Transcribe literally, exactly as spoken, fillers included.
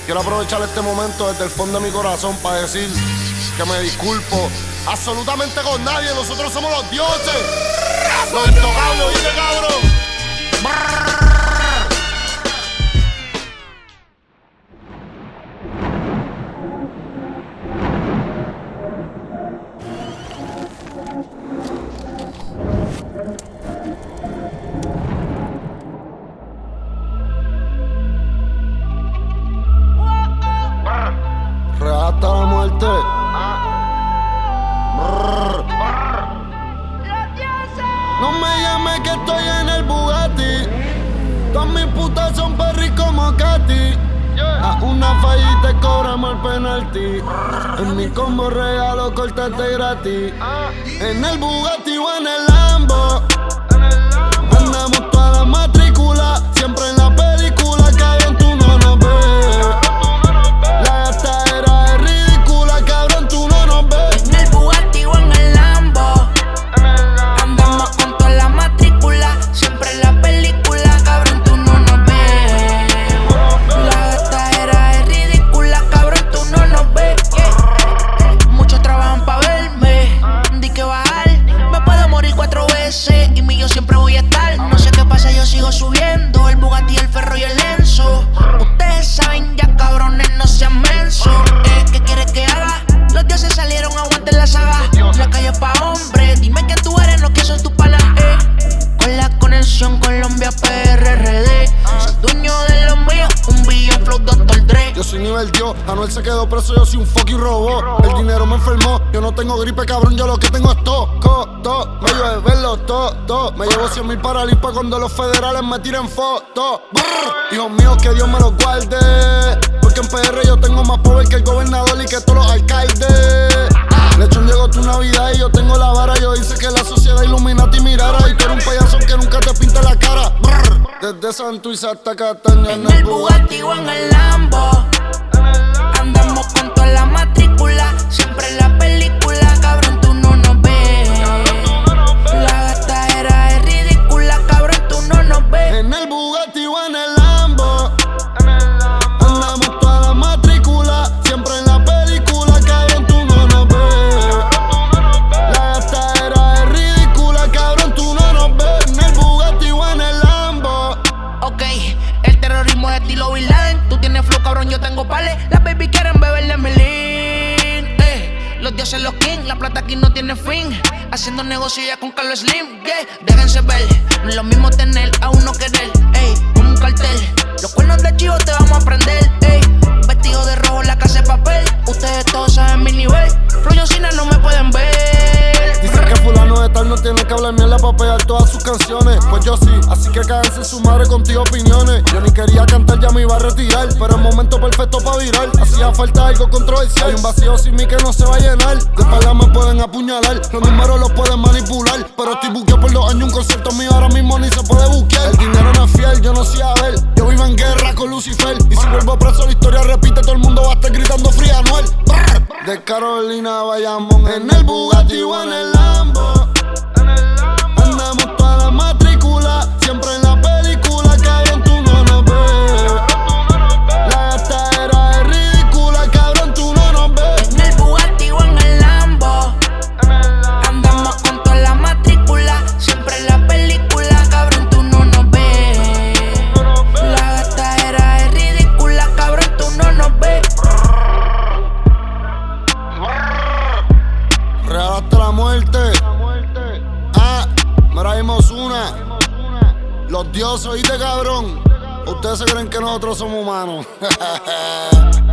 Quiero aprovechar este momento desde el fondo de mi corazón para decir que me disculpo absolutamente con nadie. Nosotros somos los dioses, los intocables, ¿oíste, cabrón? Brrr. Hasta la muerte. Brrr. No me llames que estoy en el Bugatti. Todas mis putas son perris como Katy. A una falla y te cobramos el penalti. En mi combo regalo cortate gratis. En el Bugatti o en el Lambo. Andamos toda la matrícula. Siempre en la película, cabrón, tú no nos ves. La gastadera es ridícula, cabrón, tú no nos ves. En el Bugatti o en el Lambo. Andamos con toda la matrícula. Siempre en la película, cabrón, tú no nos ves. La gastadera es ridícula, cabrón, tú no nos ves. Yeah. Muchos trabajan pa' verme. Di que bajar, me puedo morir cuatro veces. Y mi yo siempre voy a estar. No sé qué pasa, yo sigo subiendo. El Bugatti, el Ferro y el Enzo. Ustedes saben ya, cabrones, no sean mensos. Eh, ¿Qué quieres que haga? Los dioses salieron, aguanten la saga. La calle pa' hombres, dime quién tú eres, no que son tus panas, eh. Con la conexión Colombia P R R D. Soy dueño de los míos, un billón flow doctor Dre. Yo soy nivel Dios, Anuel se quedó preso, yo soy un fucking robot. El dinero me enfermó, yo no tengo gripe, cabrón, yo lo que tengo es todo, todo. Me llevo de verlo todo, todo. Me llevo cien mil para limpa cuando los federales me tiren fotos. Hijos míos, que Dios me los guarde. Porque en P R yo tengo más poder que el gobernador y que todos los alcaldes. Lechón, llegó tu Navidad y yo tengo la vara. Yo hice que la sociedad Illuminati mirara. Y tú eres un payaso que nunca te pinta la cara. Desde Santurce hasta Cataña. En el Bugatti o en el Lambo. Andamos con toda la matrícula. Siempre en la película, cabrón, tú no nos ves. La gastadera es ridícula, cabrón, tú no nos ves. En el Bugatti o en el Lambo. Andamos toda la matrícula. Siempre en la película, cabrón, tú no nos ves. La gastadera es ridícula, cabrón, tú no nos ves. En el Bugatti o en el Lambo. Ok, el terrorismo es estilo Bin Laden. Tú tienes flow, cabrón, yo tengo pales. Las baby quieren beber de Melín. Eh, los dioses, los king, la plata aquí no tiene fin. Haciendo negocio ya con Carlos Slim. Yeah, déjense ver, no es lo mismo tener a uno querer. Ey, como un cartel. Los cuernos de chivo te vamos a prender. Ey, vestido de rojo, la casa de papel. Ustedes todos saben mi nivel. Rollo Cina no me pueden ver. Dicen que fulano de tal no tiene que hablar mierda para pegar todas sus canciones. Pues yo sí, así que cáganse su madre contigo opiniones. Yo ni quería cantar, ya me iba a retirar, pero el momento perfecto para virar. Hacía falta algo controversial. Hay un vacío sin mí que no se va a llenar. De espalda me pueden apuñalar, los números los pueden manipular. Pero estoy buqueado por dos años, un concierto mío ahora mismo ni se puede buquear. El dinero no es fiel, yo no sé a ver. Yo vivo en guerra con Lucifer. Y si vuelvo preso la historia repite, todo el mundo va a estar gritando Free Anuel. De Carolina a Bayamón. En el Bugatti o en el Lambo. Andamos toda la matrícula. Siempre en la película, cabrón, tú no nos ves. La gastadera es ridícula, cabrón, tú no nos ves. En el Bugatti o en el Lambo. Andamos con toda la matrícula. Siempre en la película, cabrón, tú no nos ves. La gastadera es ridícula, cabrón, tú no nos ves. Real hasta la muerte. Ah, mira, dimos una. Los dioses, ¿oíste, cabrón? Ustedes se creen que nosotros somos humanos.